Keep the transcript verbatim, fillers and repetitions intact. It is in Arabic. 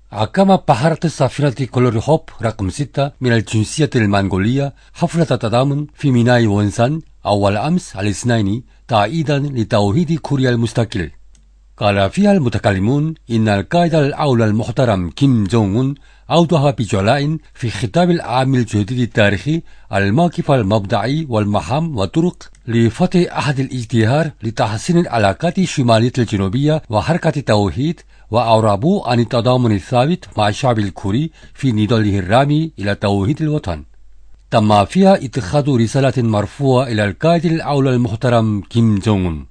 عقم بحارة السفينة كولور هوب رقم ستة من الجنسية المنغولية حفلة تضامن في ميناء وونسان أول أمس الاثنين تأييدا لتوحيد كوريا المستقل. قال فيها المتكلمون إن القائد الأول المحترم كيم جونغ أون أوضح بجلاء في خطاب العام الجديد التاريخي الموقف المبدئي والمهام والطرق لفتح أحد الازدهار لتحسين العلاقات الشمالية الجنوبية وحركة التوحيد، وأعربوا عن التضامن الثابت مع الشعب الكوري في نضاله الرامي إلى توحيد الوطن. تم فيها اتخاذ رسالة مرفوعة إلى القائد الأول المحترم كيم جونغ أون.